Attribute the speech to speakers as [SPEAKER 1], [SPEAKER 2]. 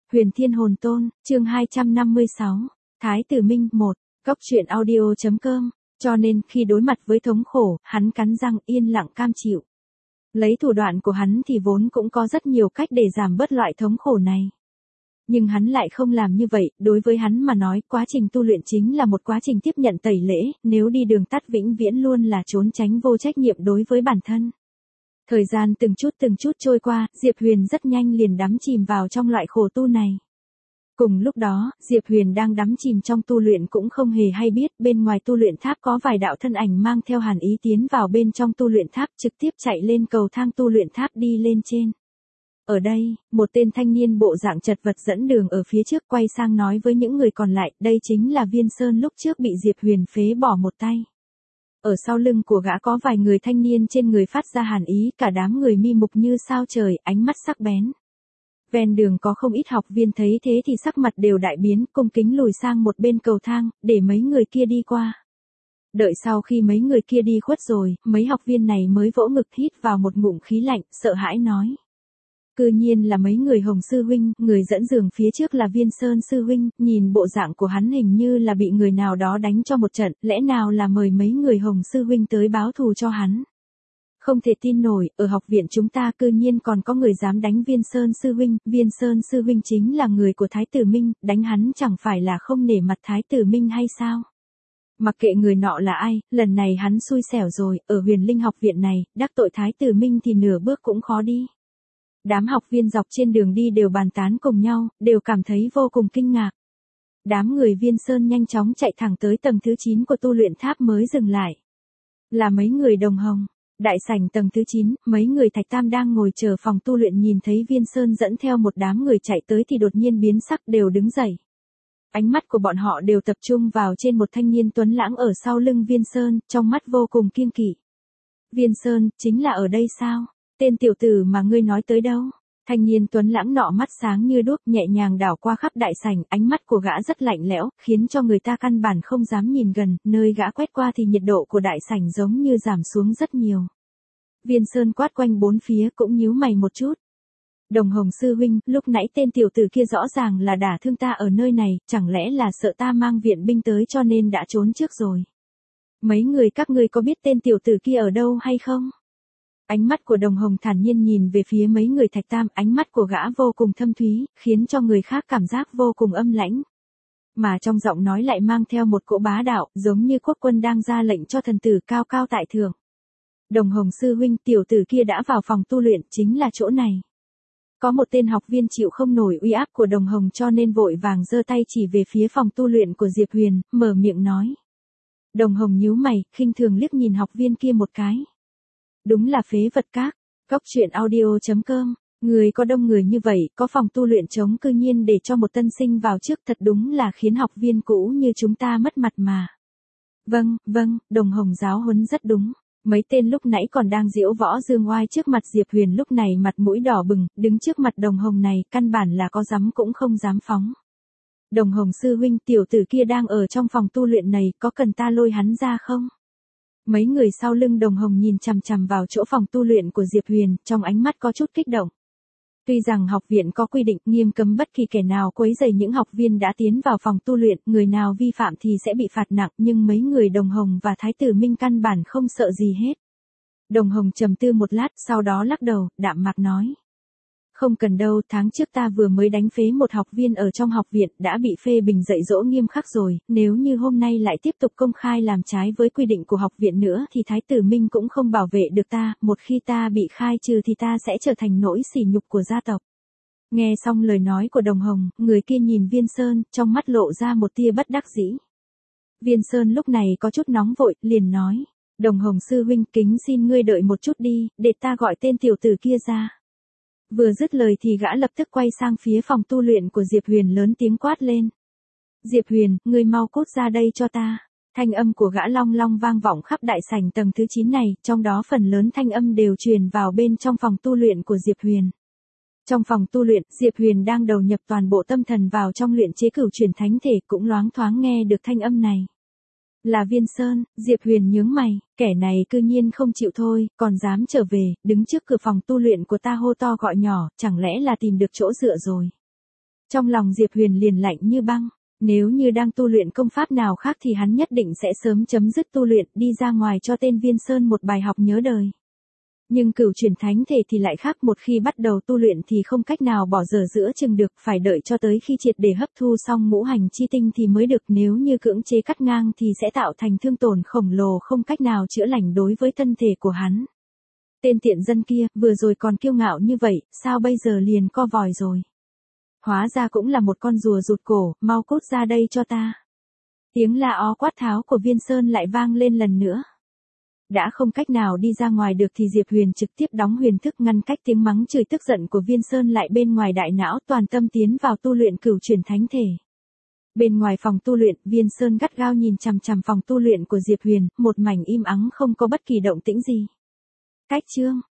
[SPEAKER 1] Huyền Thiên Hồn Tôn, chương 256, Thái Tử Minh 1, Cốc truyện audio.com, cho nên khi đối mặt với thống khổ, hắn cắn răng yên lặng cam chịu. Lấy thủ đoạn của hắn thì vốn cũng có rất nhiều cách để giảm bớt loại thống khổ này. Nhưng hắn lại không làm như vậy, đối với hắn mà nói, quá trình tu luyện chính là một quá trình tiếp nhận tẩy lễ, nếu đi đường tắt vĩnh viễn luôn là trốn tránh vô trách nhiệm đối với bản thân. Thời gian từng chút trôi qua, Diệp Huyền rất nhanh liền đắm chìm vào trong loại khổ tu này. Cùng lúc đó, Diệp Huyền đang đắm chìm trong tu luyện cũng không hề hay biết, bên ngoài tu luyện tháp có vài đạo thân ảnh mang theo hàn ý tiến vào bên trong tu luyện tháp, trực tiếp chạy lên cầu thang tu luyện tháp đi lên trên. Ở đây, một tên thanh niên bộ dạng chật vật dẫn đường ở phía trước quay sang nói với những người còn lại, đây chính là Viên Sơn lúc trước bị Diệp Huyền phế bỏ một tay. Ở sau lưng của gã có vài người thanh niên trên người phát ra hàn ý, cả đám người mi mục như sao trời, ánh mắt sắc bén. Ven đường có không ít học viên thấy thế thì sắc mặt đều đại biến, cung kính lùi sang một bên cầu thang, để mấy người kia đi qua. Đợi sau khi mấy người kia đi khuất rồi, mấy học viên này mới vỗ ngực hít vào một ngụm khí lạnh, sợ hãi nói. Cư nhiên là mấy người Hồng sư huynh, người dẫn đường phía trước là Viên Sơn sư huynh, nhìn bộ dạng của hắn hình như là bị người nào đó đánh cho một trận, lẽ nào là mời mấy người Hồng sư huynh tới báo thù cho hắn. Không thể tin nổi, ở học viện chúng ta cư nhiên còn có người dám đánh Viên Sơn sư huynh, Viên Sơn sư huynh chính là người của Thái tử Minh, đánh hắn chẳng phải là không nể mặt Thái tử Minh hay sao? Mặc kệ người nọ là ai, lần này hắn xui xẻo rồi, ở Huyền Linh học viện này, đắc tội Thái tử Minh thì nửa bước cũng khó đi. Đám học viên dọc trên đường đi đều bàn tán cùng nhau, đều cảm thấy vô cùng kinh ngạc. Đám người Viên Sơn nhanh chóng chạy thẳng tới tầng thứ 9 của tu luyện tháp mới dừng lại. Là mấy người Đồng Hồng. Đại sảnh tầng thứ 9, mấy người Thạch Tam đang ngồi chờ phòng tu luyện nhìn thấy Viên Sơn dẫn theo một đám người chạy tới thì đột nhiên biến sắc đều đứng dậy. Ánh mắt của bọn họ đều tập trung vào trên một thanh niên tuấn lãng ở sau lưng Viên Sơn, trong mắt vô cùng kiêng kỵ. Viên Sơn, chính là ở đây sao? Tên tiểu tử mà ngươi nói tới đâu? Thanh niên tuấn lãng nọ mắt sáng như đuốc nhẹ nhàng đảo qua khắp đại sảnh, ánh mắt của gã rất lạnh lẽo, khiến cho người ta căn bản không dám nhìn gần, nơi gã quét qua thì nhiệt độ của đại sảnh giống như giảm xuống rất nhiều. Viên Sơn quát quanh bốn phía cũng nhíu mày một chút. Đồng Hồng sư huynh, lúc nãy tên tiểu tử kia rõ ràng là đả thương ta ở nơi này, chẳng lẽ là sợ ta mang viện binh tới cho nên đã trốn trước rồi. Mấy người các ngươi có biết tên tiểu tử kia ở đâu hay không? Ánh mắt của Đồng Hồng thản nhiên nhìn về phía mấy người Thạch Tam, ánh mắt của gã vô cùng thâm thúy, khiến cho người khác cảm giác vô cùng âm lãnh. Mà trong giọng nói lại mang theo một cỗ bá đạo, giống như quốc quân đang ra lệnh cho thần tử cao cao tại thượng. Đồng Hồng sư huynh, tiểu tử kia đã vào phòng tu luyện, chính là chỗ này. Có một tên học viên chịu không nổi uy áp của Đồng Hồng cho nên vội vàng giơ tay chỉ về phía phòng tu luyện của Diệp Huyền, mở miệng nói. Đồng Hồng nhíu mày, khinh thường liếc nhìn học viên kia một cái. Đúng là phế vật các, Cốc truyện audio.com, người có đông người như vậy, có phòng tu luyện trống cư nhiên để cho một tân sinh vào trước, thật đúng là khiến học viên cũ như chúng ta mất mặt mà. Vâng, Đồng Hồng giáo huấn rất đúng. Mấy tên lúc nãy còn đang diễu võ dương oai trước mặt Diệp Huyền lúc này mặt mũi đỏ bừng, đứng trước mặt Đồng Hồng này, căn bản là có dám cũng không dám phóng. Đồng Hồng sư huynh, tiểu tử kia đang ở trong phòng tu luyện này, có cần ta lôi hắn ra không? Mấy người sau lưng Đồng Hồng nhìn chằm chằm vào chỗ phòng tu luyện của Diệp Huyền, trong ánh mắt có chút kích động. Tuy rằng học viện có quy định nghiêm cấm bất kỳ kẻ nào quấy rầy những học viên đã tiến vào phòng tu luyện, người nào vi phạm thì sẽ bị phạt nặng, nhưng mấy người Đồng Hồng và Thái tử Minh căn bản không sợ gì hết. Đồng Hồng trầm tư một lát, sau đó lắc đầu, đạm mạc nói. Không cần đâu, tháng trước ta vừa mới đánh phế một học viên ở trong học viện, đã bị phê bình dạy dỗ nghiêm khắc rồi, nếu như hôm nay lại tiếp tục công khai làm trái với quy định của học viện nữa thì Thái tử Minh cũng không bảo vệ được ta, một khi ta bị khai trừ thì ta sẽ trở thành nỗi sỉ nhục của gia tộc. Nghe xong lời nói của Đồng Hồng, người kia nhìn Viên Sơn, trong mắt lộ ra một tia bất đắc dĩ. Viên Sơn lúc này có chút nóng vội, liền nói, Đồng Hồng sư huynh, kính xin ngươi đợi một chút đi, để ta gọi tên tiểu tử kia ra. Vừa dứt lời thì gã lập tức quay sang phía phòng tu luyện của Diệp Huyền lớn tiếng quát lên. Diệp Huyền, ngươi mau cút ra đây cho ta. Thanh âm của gã long long vang vọng khắp đại sảnh tầng thứ 9 này, trong đó phần lớn thanh âm đều truyền vào bên trong phòng tu luyện của Diệp Huyền. Trong phòng tu luyện, Diệp Huyền đang đầu nhập toàn bộ tâm thần vào trong luyện chế cửu chuyển thánh thể, cũng loáng thoáng nghe được thanh âm này. Là Viên Sơn, Diệp Huyền nhướng mày, kẻ này cư nhiên không chịu thôi, còn dám trở về, đứng trước cửa phòng tu luyện của ta hô to gọi nhỏ, chẳng lẽ là tìm được chỗ dựa rồi. Trong lòng Diệp Huyền liền lạnh như băng. Nếu như đang tu luyện công pháp nào khác thì hắn nhất định sẽ sớm chấm dứt tu luyện, đi ra ngoài cho tên Viên Sơn một bài học nhớ đời. Nhưng cửu chuyển thánh thể thì lại khác, một khi bắt đầu tu luyện thì không cách nào bỏ dở giữa chừng được, phải đợi cho tới khi triệt để hấp thu xong ngũ hành chi tinh thì mới được, nếu như cưỡng chế cắt ngang thì sẽ tạo thành thương tổn khổng lồ không cách nào chữa lành đối với thân thể của hắn. Tên tiện dân kia, vừa rồi còn kiêu ngạo như vậy, sao bây giờ liền co vòi rồi? Hóa ra cũng là một con rùa rụt cổ, mau cút ra đây cho ta. Tiếng la ó quát tháo của Viên Sơn lại vang lên lần nữa. Đã không cách nào đi ra ngoài được thì Diệp Huyền trực tiếp đóng huyền thức ngăn cách tiếng mắng chửi tức giận của Viên Sơn lại bên ngoài đại não, toàn tâm tiến vào tu luyện cửu chuyển thánh thể. Bên ngoài phòng tu luyện, Viên Sơn gắt gao nhìn chằm chằm phòng tu luyện của Diệp Huyền, một mảnh im ắng không có bất kỳ động tĩnh gì. Cách chương